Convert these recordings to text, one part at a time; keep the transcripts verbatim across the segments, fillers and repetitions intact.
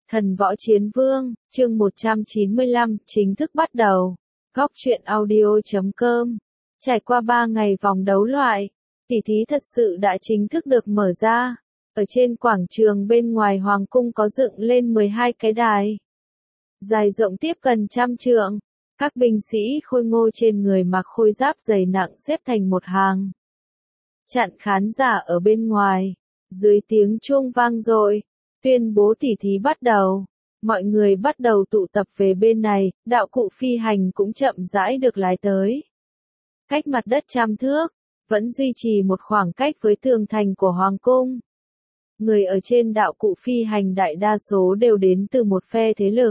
Thần Võ Chiến Vương, chương một trăm chín mươi lăm, chính thức bắt đầu. Góc truyện audio chấm com. Trải qua ba ngày vòng đấu loại, tỷ thí thật sự đã chính thức được mở ra. Ở trên quảng trường bên ngoài Hoàng cung có dựng lên mười hai cái đài. Dài rộng tiếp gần trăm trượng. Các binh sĩ khôi ngô trên người mặc khôi giáp dày nặng xếp thành một hàng. Chặn khán giả ở bên ngoài. Dưới tiếng chuông vang dội, tuyên bố tỷ thí bắt đầu. Mọi người bắt đầu tụ tập về bên này, đạo cụ phi hành cũng chậm rãi được lái tới. Cách mặt đất trăm thước, vẫn duy trì một khoảng cách với tường thành của Hoàng cung. Người ở trên đạo cụ phi hành đại đa số đều đến từ một phe thế lực.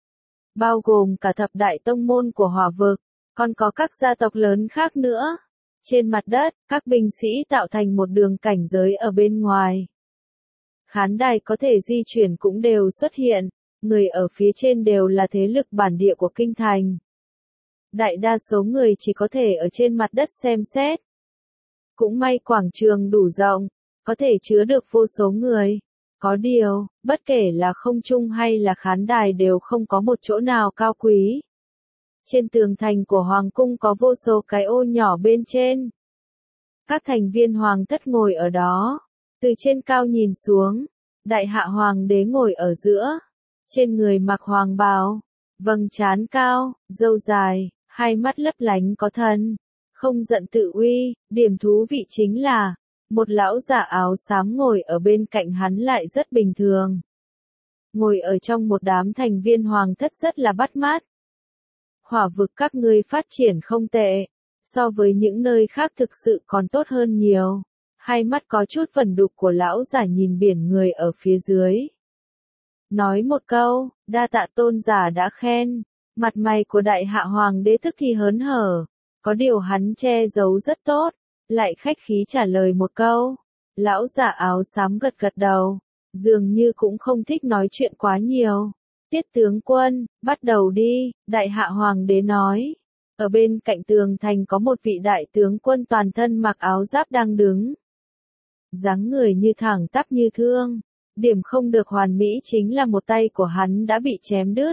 Bao gồm cả thập đại tông môn của Hỏa vực, còn có các gia tộc lớn khác nữa. Trên mặt đất, các binh sĩ tạo thành một đường cảnh giới ở bên ngoài. Khán đài có thể di chuyển cũng đều xuất hiện, người ở phía trên đều là thế lực bản địa của kinh thành. Đại đa số người chỉ có thể ở trên mặt đất xem xét. Cũng may quảng trường đủ rộng, có thể chứa được vô số người. Có điều, bất kể là không trung hay là khán đài đều không có một chỗ nào cao quý. Trên tường thành của Hoàng cung có vô số cái ô nhỏ bên trên. Các thành viên Hoàng thất ngồi ở đó. Từ trên cao nhìn xuống, đại hạ Hoàng đế ngồi ở giữa. Trên người mặc hoàng bào, vầng trán cao, râu dài, hai mắt lấp lánh có thần. Không giận tự uy, điểm thú vị chính là, một lão giả áo xám ngồi ở bên cạnh hắn lại rất bình thường. Ngồi ở trong một đám thành viên Hoàng thất rất là bắt mắt. Hỏa vực các ngươi phát triển không tệ, so với những nơi khác thực sự còn tốt hơn nhiều. Hai mắt có chút vẩn đục của lão giả nhìn biển người ở phía dưới. Nói một câu, đa tạ tôn giả đã khen, mặt mày của đại hạ hoàng đế tức thì hớn hở, có điều hắn che giấu rất tốt, lại khách khí trả lời một câu. Lão giả áo xám gật gật đầu, dường như cũng không thích nói chuyện quá nhiều. Tiết tướng quân, bắt đầu đi, đại hạ hoàng đế nói. Ở bên cạnh tường thành có một vị đại tướng quân toàn thân mặc áo giáp đang đứng. Dáng người như thẳng tắp như thương. Điểm không được hoàn mỹ chính là một tay của hắn đã bị chém đứt.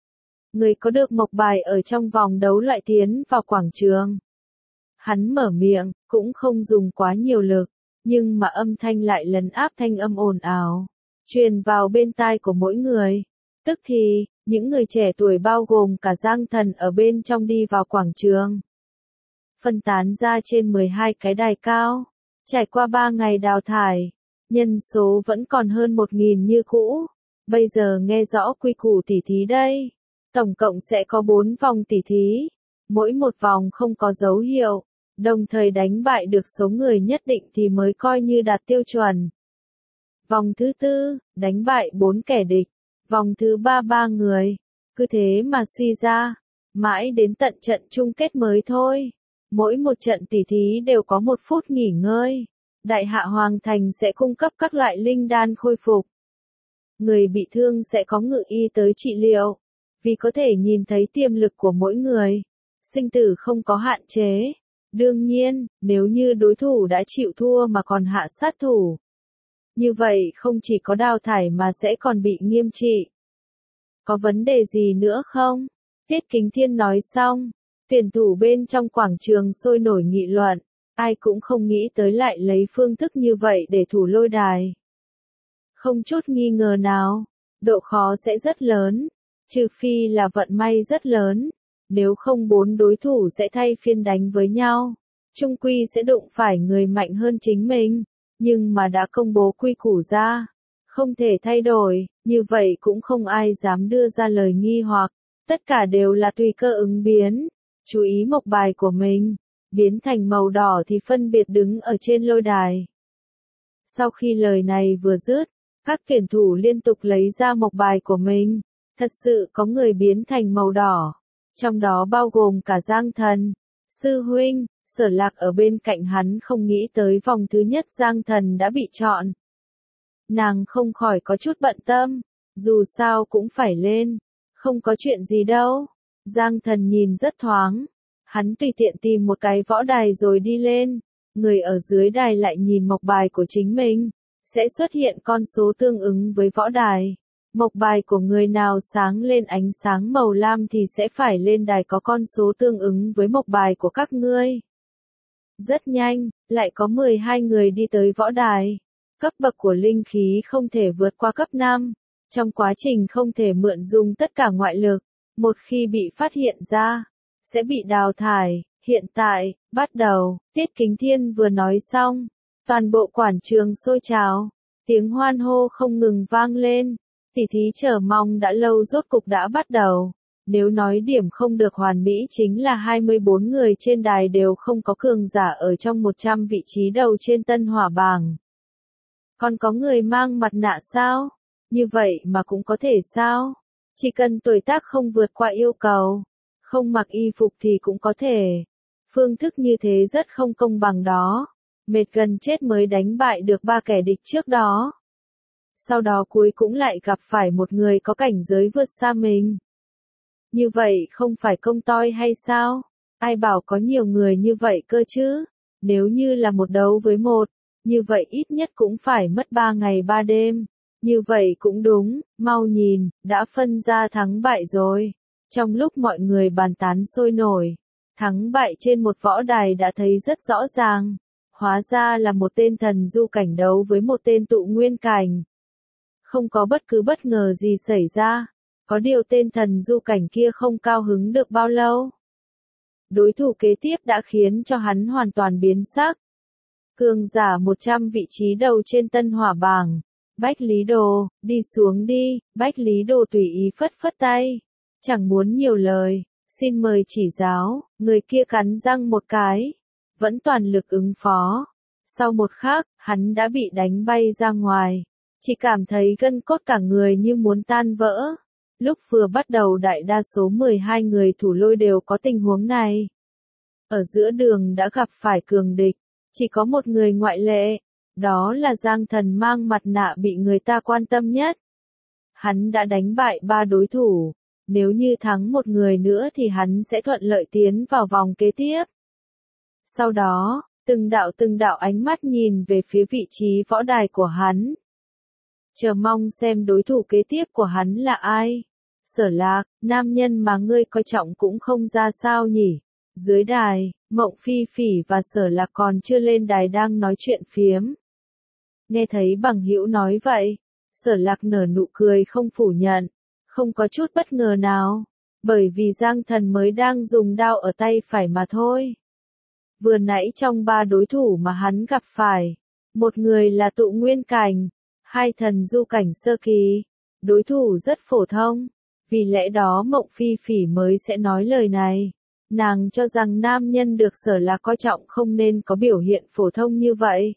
Người có được mộc bài ở trong vòng đấu loại tiến vào quảng trường. Hắn mở miệng, cũng không dùng quá nhiều lực, nhưng mà âm thanh lại lấn áp thanh âm ồn ào, truyền vào bên tai của mỗi người. Tức thì, những người trẻ tuổi bao gồm cả Giang Thần ở bên trong đi vào quảng trường. Phân tán ra trên mười hai cái đài cao. Trải qua ba ngày đào thải, nhân số vẫn còn hơn một nghìn như cũ. Bây giờ nghe rõ quy củ tỷ thí đây. Tổng cộng sẽ có bốn vòng tỷ thí. Mỗi một vòng không có dấu hiệu. Đồng thời đánh bại được số người nhất định thì mới coi như đạt tiêu chuẩn. Vòng thứ tư, đánh bại bốn kẻ địch. Vòng thứ ba ba người. Cứ thế mà suy ra. Mãi đến tận trận chung kết mới thôi. Mỗi một trận tỷ thí đều có một phút nghỉ ngơi. Đại hạ Hoàng thành sẽ cung cấp các loại linh đan khôi phục. Người bị thương sẽ có ngự y tới trị liệu. Vì có thể nhìn thấy tiềm lực của mỗi người. Sinh tử không có hạn chế. Đương nhiên, nếu như đối thủ đã chịu thua mà còn hạ sát thủ. Như vậy không chỉ có đào thải mà sẽ còn bị nghiêm trị. Có vấn đề gì nữa không? Tiết Kính Thiên nói xong. Tuyển thủ bên trong quảng trường sôi nổi nghị luận. Ai cũng không nghĩ tới lại lấy phương thức như vậy để thủ lôi đài. Không chút nghi ngờ nào. Độ khó sẽ rất lớn. Trừ phi là vận may rất lớn. Nếu không bốn đối thủ sẽ thay phiên đánh với nhau. Chung quy sẽ đụng phải người mạnh hơn chính mình. Nhưng mà đã công bố quy củ ra. Không thể thay đổi. Như vậy cũng không ai dám đưa ra lời nghi hoặc. Tất cả đều là tùy cơ ứng biến. Chú ý mộc bài của mình. Biến thành màu đỏ thì phân biệt đứng ở trên lôi đài. Sau khi lời này vừa dứt, các tuyển thủ liên tục lấy ra mộc bài của mình. Thật sự có người biến thành màu đỏ. Trong đó bao gồm cả Giang Thần, Sư Huynh, Sở Lạc ở bên cạnh hắn không nghĩ tới vòng thứ nhất Giang Thần đã bị chọn. Nàng không khỏi có chút bận tâm. Dù sao cũng phải lên. Không có chuyện gì đâu. Giang Thần nhìn rất thoáng. Hắn tùy tiện tìm một cái võ đài rồi đi lên. Người ở dưới đài lại nhìn mộc bài của chính mình. Sẽ xuất hiện con số tương ứng với võ đài. Mộc bài của người nào sáng lên ánh sáng màu lam thì sẽ phải lên đài có con số tương ứng với mộc bài của các ngươi. Rất nhanh, lại có mười hai người đi tới võ đài. Cấp bậc của linh khí không thể vượt qua cấp năm. Trong quá trình không thể mượn dùng tất cả ngoại lực. Một khi bị phát hiện ra, sẽ bị đào thải. Hiện tại, bắt đầu, Tiết Kính Thiên vừa nói xong. Toàn bộ quảng trường sôi trào. Tiếng hoan hô không ngừng vang lên. Tỉ thí chờ mong đã lâu rốt cục đã bắt đầu. Nếu nói điểm không được hoàn mỹ chính là hai mươi bốn người trên đài đều không có cường giả ở trong một trăm vị trí đầu trên tân hỏa bảng. Còn có người mang mặt nạ sao? Như vậy mà cũng có thể sao? Chỉ cần tuổi tác không vượt qua yêu cầu, không mặc y phục thì cũng có thể. Phương thức như thế rất không công bằng đó. Mệt gần chết mới đánh bại được ba kẻ địch trước đó. Sau đó cuối cũng lại gặp phải một người có cảnh giới vượt xa mình. Như vậy không phải công toi hay sao? Ai bảo có nhiều người như vậy cơ chứ? Nếu như là một đấu với một, như vậy ít nhất cũng phải mất ba ngày ba đêm. Như vậy cũng đúng, mau nhìn, đã phân ra thắng bại rồi. Trong lúc mọi người bàn tán sôi nổi, thắng bại trên một võ đài đã thấy rất rõ ràng. Hóa ra là một tên thần du cảnh đấu với một tên tụ nguyên cảnh. Không có bất cứ bất ngờ gì xảy ra. Có điều tên thần du cảnh kia không cao hứng được bao lâu. Đối thủ kế tiếp đã khiến cho hắn hoàn toàn biến sắc. Cường giả một trăm vị trí đầu trên tân hỏa bảng. Bách Lý Đồ, đi xuống đi. Bách Lý Đồ tùy ý phất phất tay. Chẳng muốn nhiều lời, xin mời chỉ giáo. Người kia cắn răng một cái. Vẫn toàn lực ứng phó. Sau một khắc, hắn đã bị đánh bay ra ngoài. Chỉ cảm thấy gân cốt cả người như muốn tan vỡ. Lúc vừa bắt đầu đại đa số mười hai người thủ lôi đều có tình huống này. Ở giữa đường đã gặp phải cường địch. Chỉ có một người ngoại lệ. Đó là Giang Thần mang mặt nạ bị người ta quan tâm nhất. Hắn đã đánh bại ba đối thủ. Nếu như thắng một người nữa thì hắn sẽ thuận lợi tiến vào vòng kế tiếp. Sau đó, từng đạo từng đạo ánh mắt nhìn về phía vị trí võ đài của hắn. Chờ mong xem đối thủ kế tiếp của hắn là ai. Sở Lạc, nam nhân mà ngươi coi trọng cũng không ra sao nhỉ. Dưới đài, Mộng Phi Phỉ và Sở Lạc còn chưa lên đài đang nói chuyện phiếm. Nghe thấy bằng hữu nói vậy, Sở Lạc nở nụ cười không phủ nhận, không có chút bất ngờ nào, bởi vì Giang Thần mới đang dùng đao ở tay phải mà thôi. Vừa nãy trong ba đối thủ mà hắn gặp phải, một người là tụ nguyên cảnh, hai thần du cảnh sơ kỳ, đối thủ rất phổ thông, vì lẽ đó Mộng Phi Phỉ mới sẽ nói lời này. Nàng cho rằng nam nhân được Sở Lạc coi trọng không nên có biểu hiện phổ thông như vậy.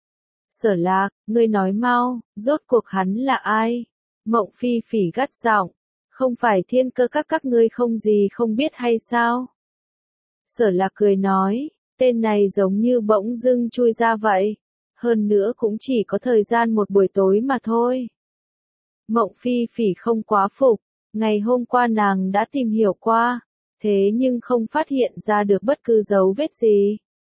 Sở Lạc, ngươi nói mau, rốt cuộc hắn là ai? Mộng Phi Phỉ gắt giọng, không phải Thiên Cơ các các ngươi không gì không biết hay sao? Sở Lạc cười nói, tên này giống như bỗng dưng chui ra vậy, hơn nữa cũng chỉ có thời gian một buổi tối mà thôi. Mộng Phi Phỉ không quá phục, ngày hôm qua nàng đã tìm hiểu qua, thế nhưng không phát hiện ra được bất cứ dấu vết gì.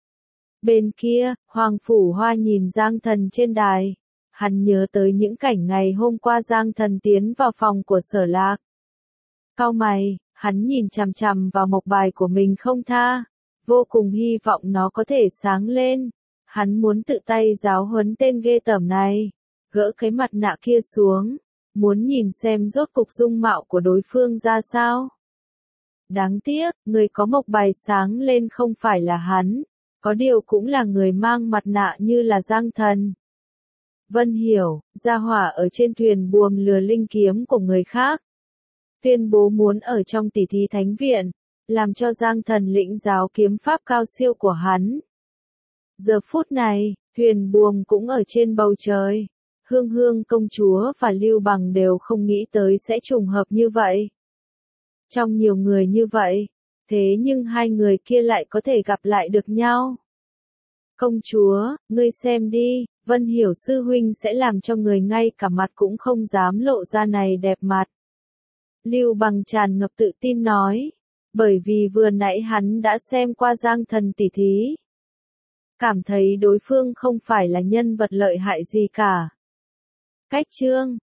Bên kia, Hoàng Phủ Hoa nhìn Giang Thần trên đài. Hắn nhớ tới những cảnh ngày hôm qua Giang Thần tiến vào phòng của Sở Lạc. Cau mày, hắn nhìn chằm chằm vào mộc bài của mình không tha. Vô cùng hy vọng nó có thể sáng lên. Hắn muốn tự tay giáo huấn tên ghê tởm này. Gỡ cái mặt nạ kia xuống. Muốn nhìn xem rốt cục dung mạo của đối phương ra sao. Đáng tiếc, người có mộc bài sáng lên không phải là hắn. Có điều cũng là người mang mặt nạ như là Giang Thần. Vân Hiểu, gia hỏa ở trên thuyền buồm lừa linh kiếm của người khác. Tuyên bố muốn ở trong tỷ thí thánh viện, làm cho Giang Thần lĩnh giáo kiếm pháp cao siêu của hắn. Giờ phút này, thuyền buồm cũng ở trên bầu trời. Hương Hương công chúa và Lưu Bằng đều không nghĩ tới sẽ trùng hợp như vậy. Trong nhiều người như vậy, thế nhưng hai người kia lại có thể gặp lại được nhau. Công chúa, ngươi xem đi, Vân Hiểu sư huynh sẽ làm cho người ngay cả mặt cũng không dám lộ ra này đẹp mặt. Lưu Bằng tràn ngập tự tin nói, bởi vì vừa nãy hắn đã xem qua Giang Thần tỷ thí. Cảm thấy đối phương không phải là nhân vật lợi hại gì cả. Cách chương